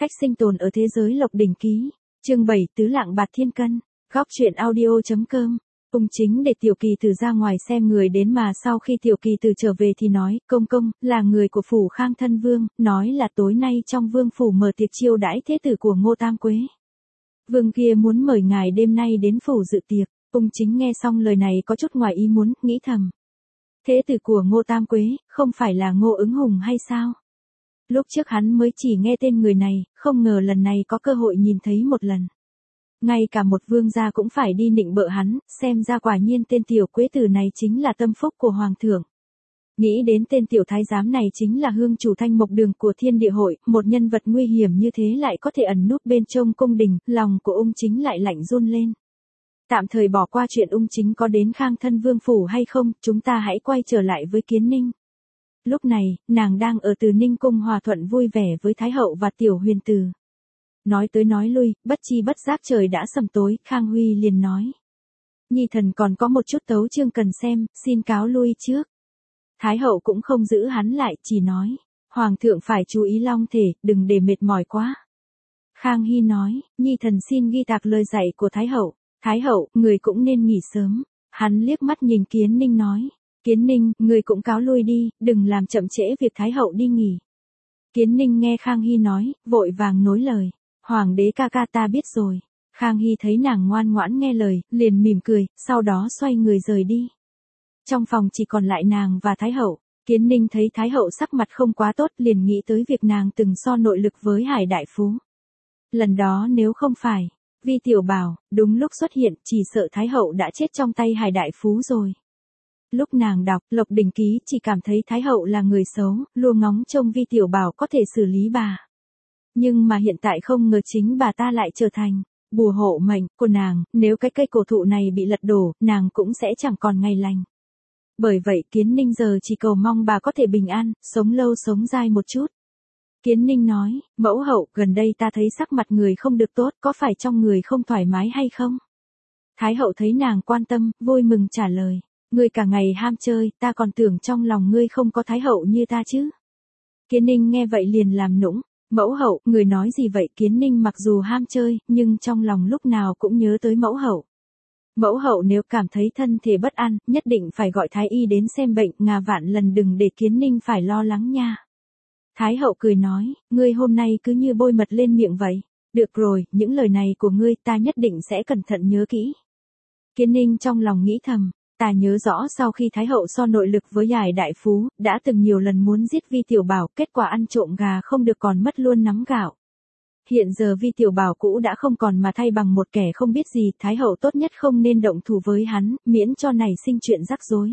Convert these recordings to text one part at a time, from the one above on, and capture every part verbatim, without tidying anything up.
Cách sinh tồn ở thế giới Lộc Đỉnh Ký. Chương bảy Tứ Lạng Bạt Thiên Cân. Góc truyện audio.com. Ung Chính để Tiểu Kỳ Từ ra ngoài xem người đến mà sau khi Tiểu Kỳ Từ trở về thì nói, công công, là người của phủ Khang Thân Vương, nói là tối nay trong vương phủ mở tiệc chiêu đãi thế tử của Ngô Tam Quế. Vương kia muốn mời ngài đêm nay đến phủ dự tiệc. Ung Chính nghe xong lời này có chút ngoài ý muốn, nghĩ thầm. Thế tử của Ngô Tam Quế, không phải là Ngô Ứng Hùng hay sao? Lúc trước hắn mới chỉ nghe tên người này, không ngờ lần này có cơ hội nhìn thấy một lần. Ngay cả một vương gia cũng phải đi nịnh bợ hắn, xem ra quả nhiên tên tiểu quế tử này chính là tâm phúc của hoàng thượng. Nghĩ đến tên tiểu thái giám này chính là hương chủ Thanh Mộc Đường của Thiên Địa Hội, một nhân vật nguy hiểm như thế lại có thể ẩn núp bên trong cung đình, lòng của Ung Chính lại lạnh run lên. Tạm thời bỏ qua chuyện Ung Chính có đến Khang Thân Vương phủ hay không, chúng ta hãy quay trở lại với Kiến Ninh. Lúc này, nàng đang ở Từ Ninh cung hòa thuận vui vẻ với Thái hậu và tiểu huyền tử. Nói tới nói lui, bất chi bất giác trời đã sầm tối, Khang Huy liền nói. Nhi thần còn có một chút tấu chương cần xem, xin cáo lui trước. Thái hậu cũng không giữ hắn lại, chỉ nói. Hoàng thượng phải chú ý long thể, đừng để mệt mỏi quá. Khang Hy nói, Nhi thần xin ghi tạc lời dạy của Thái hậu. Thái hậu, người cũng nên nghỉ sớm. Hắn liếc mắt nhìn Kiến Ninh nói. Kiến Ninh, người cũng cáo lui đi, đừng làm chậm trễ việc Thái hậu đi nghỉ. Kiến Ninh nghe Khang Hy nói, vội vàng nối lời. Hoàng đế ca ca ta biết rồi. Khang Hy thấy nàng ngoan ngoãn nghe lời, liền mỉm cười, sau đó xoay người rời đi. Trong phòng chỉ còn lại nàng và Thái hậu. Kiến Ninh thấy Thái hậu sắc mặt không quá tốt, liền nghĩ tới việc nàng từng so nội lực với Hải Đại Phú. Lần đó nếu không phải Vi Tiểu Bảo đúng lúc xuất hiện, chỉ sợ Thái hậu đã chết trong tay Hải Đại Phú rồi. Lúc nàng đọc Lộc Đỉnh Ký chỉ cảm thấy Thái hậu là người xấu, luôn ngóng trông Vi Tiểu Bảo có thể xử lý bà. Nhưng mà hiện tại không ngờ chính bà ta lại trở thành bùa hộ mệnh của nàng, nếu cái cây cổ thụ này bị lật đổ, nàng cũng sẽ chẳng còn ngày lành. Bởi vậy Kiến Ninh giờ chỉ cầu mong bà có thể bình an, sống lâu sống dai một chút. Kiến Ninh nói, mẫu hậu, gần đây ta thấy sắc mặt người không được tốt, có phải trong người không thoải mái hay không? Thái hậu thấy nàng quan tâm, vui mừng trả lời. Ngươi cả ngày ham chơi, ta còn tưởng trong lòng ngươi không có Thái hậu như ta chứ. Kiến Ninh nghe vậy liền làm nũng. Mẫu hậu, người nói gì vậy? Kiến Ninh mặc dù ham chơi, nhưng trong lòng lúc nào cũng nhớ tới mẫu hậu. Mẫu hậu nếu cảm thấy thân thể bất an, nhất định phải gọi Thái y đến xem bệnh, ngà vạn lần đừng để Kiến Ninh phải lo lắng nha. Thái hậu cười nói, ngươi hôm nay cứ như bôi mật lên miệng vậy. Được rồi, những lời này của ngươi ta nhất định sẽ cẩn thận nhớ kỹ. Kiến Ninh trong lòng nghĩ thầm. Ta nhớ rõ sau khi Thái hậu so nội lực với Giải Đại Phú, đã từng nhiều lần muốn giết Vi Tiểu Bảo, kết quả ăn trộm gà không được còn mất luôn nắm gạo. Hiện giờ Vi Tiểu Bảo cũ đã không còn mà thay bằng một kẻ không biết gì, Thái hậu tốt nhất không nên động thủ với hắn, miễn cho nảy sinh chuyện rắc rối.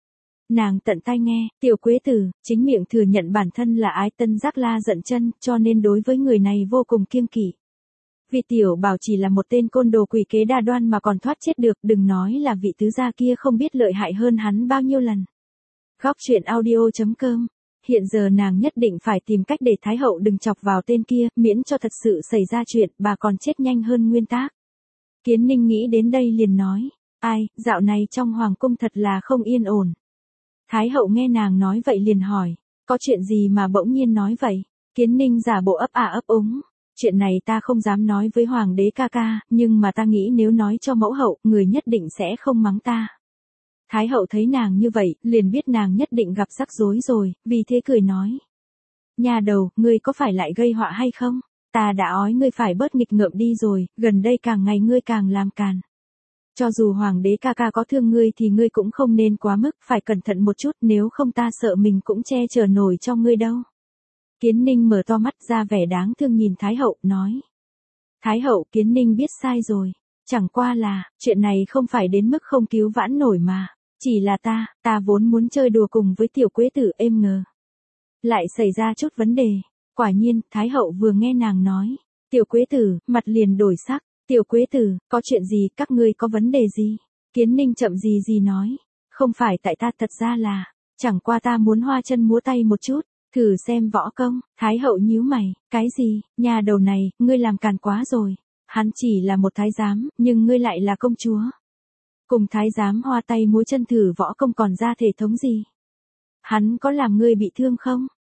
Nàng tận tai nghe, Tiểu Quế Tử, chính miệng thừa nhận bản thân là ái tân giác la giận chân, cho nên đối với người này vô cùng kiêng kỵ. Vi Tiểu Bảo chỉ là một tên côn đồ quỷ kế đa đoan mà còn thoát chết được, đừng nói là vị tứ gia kia không biết lợi hại hơn hắn bao nhiêu lần. Góc truyện audio.com. Hiện giờ nàng nhất định phải tìm cách để Thái hậu đừng chọc vào tên kia, miễn cho thật sự xảy ra chuyện, bà còn chết nhanh hơn nguyên tác. Kiến Ninh nghĩ đến đây liền nói, ai, dạo này trong hoàng cung thật là không yên ổn. Thái hậu nghe nàng nói vậy liền hỏi, có chuyện gì mà bỗng nhiên nói vậy? Kiến Ninh giả bộ ấp ả ấp úng. Chuyện này ta không dám nói với hoàng đế ca ca, nhưng mà ta nghĩ nếu nói cho mẫu hậu, người nhất định sẽ không mắng ta. Thái hậu thấy nàng như vậy, liền biết nàng nhất định gặp rắc rối rồi, vì thế cười nói. Nhà đầu, ngươi có phải lại gây họa hay không? Ta đã ói ngươi phải bớt nghịch ngợm đi rồi, gần đây càng ngày ngươi càng làm càn. Cho dù hoàng đế ca ca có thương ngươi thì ngươi cũng không nên quá mức, phải cẩn thận một chút, nếu không ta sợ mình cũng che chở nổi cho ngươi đâu. Kiến Ninh mở to mắt ra vẻ đáng thương nhìn Thái hậu, nói. Thái hậu, Kiến Ninh biết sai rồi. Chẳng qua là, chuyện này không phải đến mức không cứu vãn nổi mà. Chỉ là ta, ta vốn muốn chơi đùa cùng với Tiểu Quế Tử, êm ngờ. Lại xảy ra chút vấn đề. Quả nhiên, Thái hậu vừa nghe nàng nói. Tiểu Quế Tử, mặt liền đổi sắc. Tiểu Quế Tử, có chuyện gì, các ngươi có vấn đề gì? Kiến Ninh chậm gì gì nói. Không phải tại ta, thật ra là, chẳng qua ta muốn hoa chân múa tay một chút. Thử xem võ công. Thái hậu nhíu mày, cái gì, nhà đầu này, ngươi làm càn quá rồi. Hắn chỉ là một thái giám, nhưng ngươi lại là công chúa. Cùng thái giám hoa tay múa chân thử võ công còn ra thể thống gì? Hắn có làm ngươi bị thương không?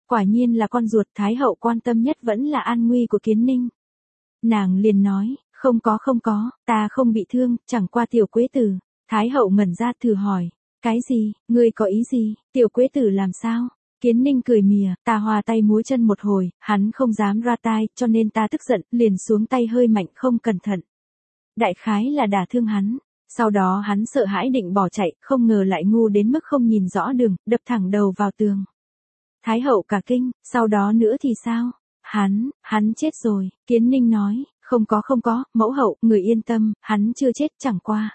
Quả nhiên là con ruột, Thái hậu quan tâm nhất vẫn là an nguy của Kiến Ninh. Nàng liền nói, không có không có, ta không bị thương, chẳng qua tiểu quế tử. Thái hậu ngẩn ra thử hỏi, cái gì, ngươi có ý gì, tiểu quế tử làm sao? Kiến Ninh cười mỉa, ta hòa tay múa chân một hồi, hắn không dám ra tai, cho nên ta tức giận, liền xuống tay hơi mạnh không cẩn thận. Đại khái là đả thương hắn, sau đó hắn sợ hãi định bỏ chạy, không ngờ lại ngu đến mức không nhìn rõ đường, đập thẳng đầu vào tường. Thái hậu cả kinh, sau đó nữa thì sao? Hắn, hắn chết rồi, Kiến Ninh nói, không có không có, mẫu hậu, người yên tâm, hắn chưa chết chẳng qua.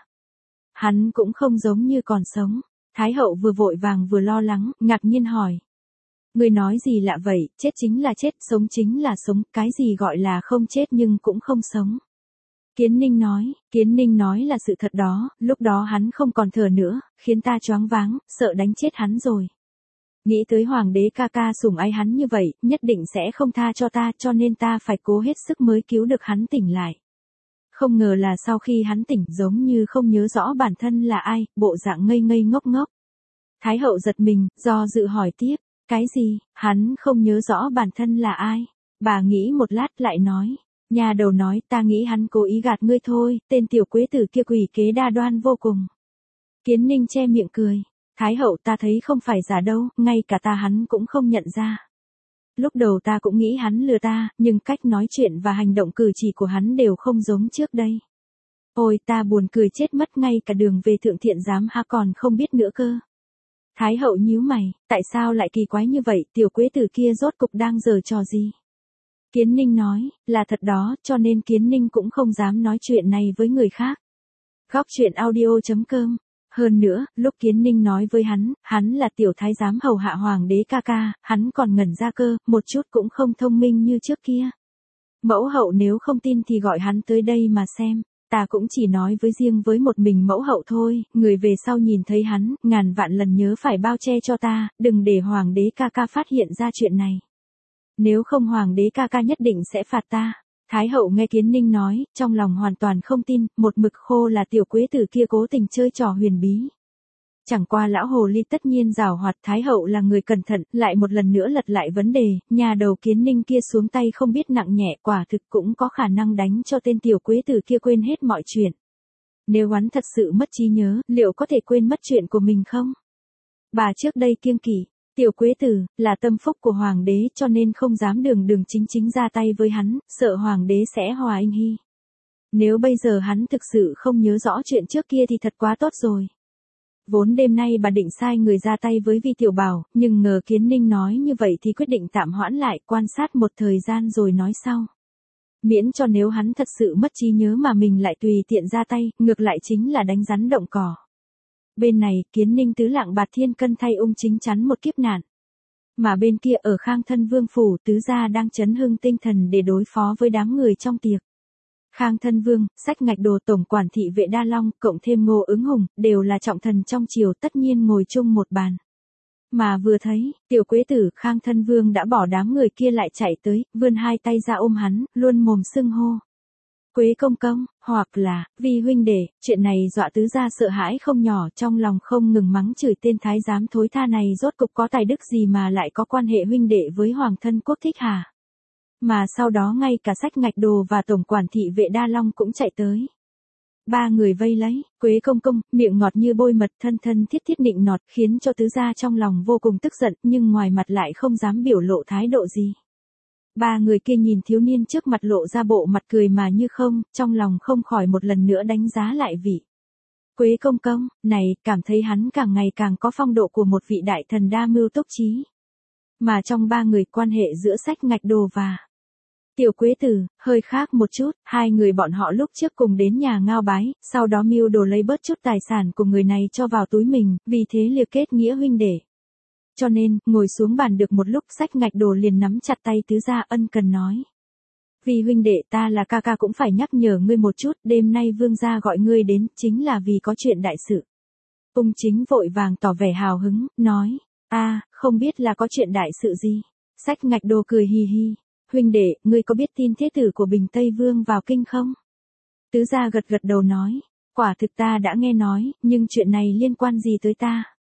Hắn cũng không giống như còn sống. Thái hậu vừa vội vàng vừa lo lắng, ngạc nhiên hỏi. Người nói gì lạ vậy, chết chính là chết, sống chính là sống, cái gì gọi là không chết nhưng cũng không sống. Kiến Ninh nói, Kiến Ninh nói là sự thật đó, lúc đó hắn không còn thở nữa, khiến ta choáng váng, sợ đánh chết hắn rồi. Nghĩ tới hoàng đế ca ca sủng ái hắn như vậy, nhất định sẽ không tha cho ta, cho nên ta phải cố hết sức mới cứu được hắn tỉnh lại. Không ngờ là sau khi hắn tỉnh giống như không nhớ rõ bản thân là ai, bộ dạng ngây ngây ngốc ngốc. Thái hậu giật mình, do dự hỏi tiếp, cái gì, hắn không nhớ rõ bản thân là ai. Bà nghĩ một lát lại nói, nhà đầu nói ta nghĩ hắn cố ý gạt ngươi thôi, tên tiểu quế tử kia quỷ kế đa đoan vô cùng. Kiến Ninh che miệng cười, Thái hậu ta thấy không phải giả đâu, ngay cả ta hắn cũng không nhận ra. Lúc đầu ta cũng nghĩ hắn lừa ta, nhưng cách nói chuyện và hành động cử chỉ của hắn đều không giống trước đây. Ôi ta buồn cười chết mất, ngay cả đường về thượng thiện giám ha còn không biết nữa cơ. Thái hậu nhíu mày, tại sao lại kỳ quái như vậy, tiểu quế tử kia rốt cục đang giở trò gì? Kiến Ninh nói, là thật đó, cho nên Kiến Ninh cũng không dám nói chuyện này với người khác. Góc truyện audio chấm com. Hơn nữa, lúc Kiến Ninh nói với hắn, hắn là tiểu thái giám hầu hạ hoàng đế ca ca, hắn còn ngẩn ra cơ, một chút cũng không thông minh như trước kia. Mẫu hậu nếu không tin thì gọi hắn tới đây mà xem, ta cũng chỉ nói với riêng với một mình mẫu hậu thôi, người về sau nhìn thấy hắn, ngàn vạn lần nhớ phải bao che cho ta, đừng để hoàng đế ca ca phát hiện ra chuyện này. Nếu không hoàng đế ca ca nhất định sẽ phạt ta. Thái hậu nghe Kiến Ninh nói, trong lòng hoàn toàn không tin, một mực khô là tiểu quế tử kia cố tình chơi trò huyền bí. Chẳng qua lão hồ ly tất nhiên giảo hoạt, Thái hậu là người cẩn thận, lại một lần nữa lật lại vấn đề, nhà đầu Kiến Ninh kia xuống tay không biết nặng nhẹ, quả thực cũng có khả năng đánh cho tên tiểu quế tử kia quên hết mọi chuyện. Nếu hắn thật sự mất trí nhớ, liệu có thể quên mất chuyện của mình không? Bà trước đây kiêng kỵ, tiểu quế tử, là tâm phúc của hoàng đế cho nên không dám đường đường chính chính ra tay với hắn, sợ hoàng đế sẽ hòa anh hy. Nếu bây giờ hắn thực sự không nhớ rõ chuyện trước kia thì thật quá tốt rồi. Vốn đêm nay bà định sai người ra tay với Vi Tiểu Bảo, nhưng ngờ Kiến Ninh nói như vậy thì quyết định tạm hoãn lại, quan sát một thời gian rồi nói sau. Miễn cho nếu hắn thật sự mất trí nhớ mà mình lại tùy tiện ra tay, ngược lại chính là đánh rắn động cỏ. Bên này, Kiến Ninh tứ lạng bạt thiên cân thay ung chính chắn một kiếp nạn. Mà bên kia ở Khang Thân Vương phủ, tứ gia đang chấn hưng tinh thần để đối phó với đám người trong tiệc. Khang Thân Vương, Sách Ngạch Đồ, tổng quản thị vệ Đa Long, cộng thêm Ngô Ứng Hùng, đều là trọng thần trong triều, tất nhiên ngồi chung một bàn. Mà vừa thấy, tiểu quế tử Khang Thân Vương đã bỏ đám người kia lại chạy tới, vươn hai tay ra ôm hắn, luôn mồm xưng hô. Quế công công, hoặc là, Vi huynh đệ, chuyện này dọa tứ gia sợ hãi không nhỏ, trong lòng không ngừng mắng chửi tên thái giám thối tha này rốt cục có tài đức gì mà lại có quan hệ huynh đệ với hoàng thân quốc thích hả? Mà sau đó ngay cả Sách Ngạch Đồ và tổng quản thị vệ Đa Long cũng chạy tới. Ba người vây lấy, Quế công công, miệng ngọt như bôi mật, thân thân thiết thiết nịnh nọt, khiến cho tứ gia trong lòng vô cùng tức giận, nhưng ngoài mặt lại không dám biểu lộ thái độ gì. Ba người kia nhìn thiếu niên trước mặt lộ ra bộ mặt cười mà như không, trong lòng không khỏi một lần nữa đánh giá lại vị. Quế công công, này, cảm thấy hắn càng ngày càng có phong độ của một vị đại thần đa mưu túc trí. Mà trong ba người, quan hệ giữa Sách Ngạch Đồ và tiểu quế tử, hơi khác một chút, hai người bọn họ lúc trước cùng đến nhà Ngao Bái, sau đó mưu đồ lấy bớt chút tài sản của người này cho vào túi mình, vì thế liệt kết nghĩa huynh đệ. Cho nên, ngồi xuống bàn được một lúc, Sách Ngạch Đồ liền nắm chặt tay tứ gia ân cần nói. Vì huynh đệ ta là ca ca cũng phải nhắc nhở ngươi một chút, đêm nay vương gia gọi ngươi đến, chính là vì có chuyện đại sự. Ung chính vội vàng tỏ vẻ hào hứng, nói, a không biết là có chuyện đại sự gì. Sách Ngạch Đồ cười hì hì, huynh đệ, ngươi có biết tin thế tử của Bình Tây Vương vào kinh không? Tứ gia gật gật đầu nói, quả thực ta đã nghe nói, nhưng chuyện này liên quan gì tới ta?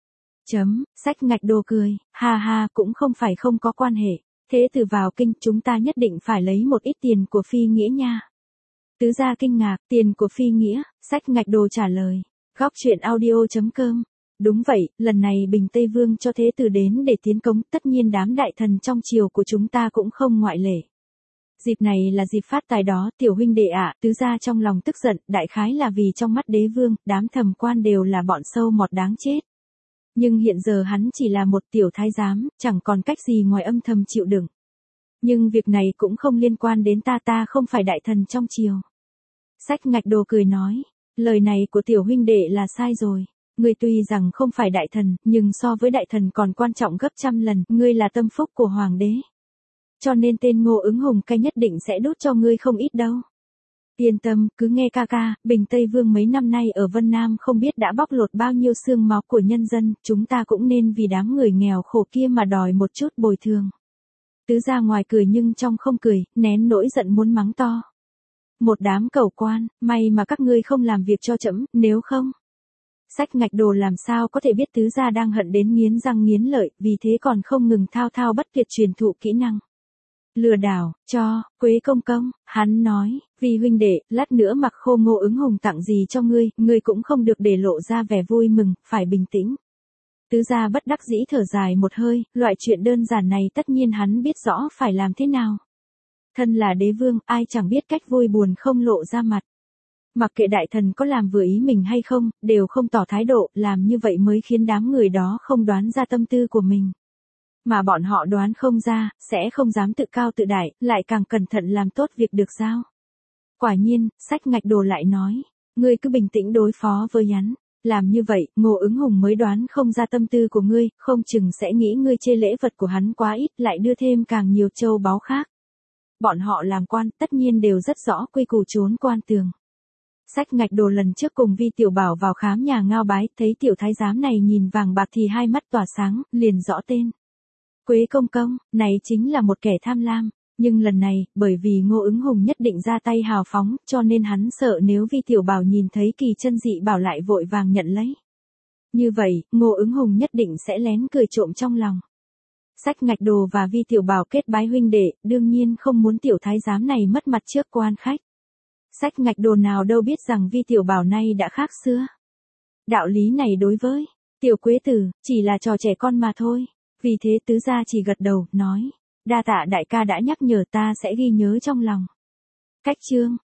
Chấm, sách ngạch đồ cười, ha ha, cũng không phải không có quan hệ. Thế từ vào kinh chúng ta nhất định phải lấy một ít tiền của Phi Nghĩa nha. Tứ gia kinh ngạc, tiền của Phi Nghĩa, sách ngạch đồ trả lời. Góc truyện audio chấm com. Đúng vậy, lần này Bình Tây Vương cho Thế Tử đến để tiến cống, tất nhiên đám đại thần trong triều của chúng ta cũng không ngoại lệ. Dịp này là dịp phát tài đó, tiểu huynh đệ ạ, tứ gia trong lòng tức giận, đại khái là vì trong mắt đế vương, đám thầm quan đều là bọn sâu mọt đáng chết. Nhưng hiện giờ hắn chỉ là một tiểu thái giám, chẳng còn cách gì ngoài âm thầm chịu đựng. Nhưng việc này cũng không liên quan đến ta, ta không phải đại thần trong triều. Sách ngạch đồ cười nói, lời này của tiểu huynh đệ là sai rồi. Ngươi tuy rằng không phải đại thần, nhưng so với đại thần còn quan trọng gấp trăm lần, ngươi là tâm phúc của hoàng đế. Cho nên tên Ngô Ứng Hùng cái nhất định sẽ đút cho ngươi không ít đâu. Yên tâm, cứ nghe ca ca, Bình Tây Vương mấy năm nay ở Vân Nam không biết đã bóc lột bao nhiêu xương máu của nhân dân, chúng ta cũng nên vì đám người nghèo khổ kia mà đòi một chút bồi thường. Tứ gia ngoài cười nhưng trong không cười, nén nỗi giận muốn mắng to. Một đám cẩu quan, may mà các ngươi không làm việc cho trẫm, nếu không. Sách ngạch đồ làm sao có thể biết tứ gia đang hận đến nghiến răng nghiến lợi, vì thế còn không ngừng thao thao bất tuyệt truyền thụ kỹ năng. Lừa đảo, cho, Quế công công, hắn nói, vì huynh đệ, lát nữa mặc khô Ngô Ứng Hùng tặng gì cho ngươi, ngươi cũng không được để lộ ra vẻ vui mừng, phải bình tĩnh. Tứ gia bất đắc dĩ thở dài một hơi, loại chuyện đơn giản này tất nhiên hắn biết rõ phải làm thế nào. Thân là đế vương, ai chẳng biết cách vui buồn không lộ ra mặt. Mặc kệ đại thần có làm vừa ý mình hay không, đều không tỏ thái độ, làm như vậy mới khiến đám người đó không đoán ra tâm tư của mình. Mà bọn họ đoán không ra, sẽ không dám tự cao tự đại, lại càng cẩn thận làm tốt việc được giao. Quả nhiên, sách ngạch đồ lại nói, ngươi cứ bình tĩnh đối phó với hắn. Làm như vậy, Ngô Ứng Hùng mới đoán không ra tâm tư của ngươi, không chừng sẽ nghĩ ngươi chê lễ vật của hắn quá ít, lại đưa thêm càng nhiều châu báu khác. Bọn họ làm quan, tất nhiên đều rất rõ quy củ trốn quan tường. Sách ngạch đồ lần trước cùng Vi Tiểu Bảo vào khám nhà Ngao Bái, thấy tiểu thái giám này nhìn vàng bạc thì hai mắt tỏa sáng, liền rõ tên. Quế công công, này chính là một kẻ tham lam. Nhưng lần này, bởi vì Ngô Ứng Hùng nhất định ra tay hào phóng, cho nên hắn sợ nếu Vi Tiểu Bảo nhìn thấy kỳ chân dị bảo lại vội vàng nhận lấy. Như vậy, Ngô Ứng Hùng nhất định sẽ lén cười trộm trong lòng. Sách ngạch đồ và Vi Tiểu Bảo kết bái huynh đệ, đương nhiên không muốn tiểu thái giám này mất mặt trước quan khách. Sách ngạch đồ nào đâu biết rằng Vi Tiểu Bảo nay đã khác xưa. Đạo lý này đối với tiểu quế tử, chỉ là trò trẻ con mà thôi. Vì thế tứ gia chỉ gật đầu, nói. Đa tạ đại ca đã nhắc nhở, ta sẽ ghi nhớ trong lòng. Cách chương.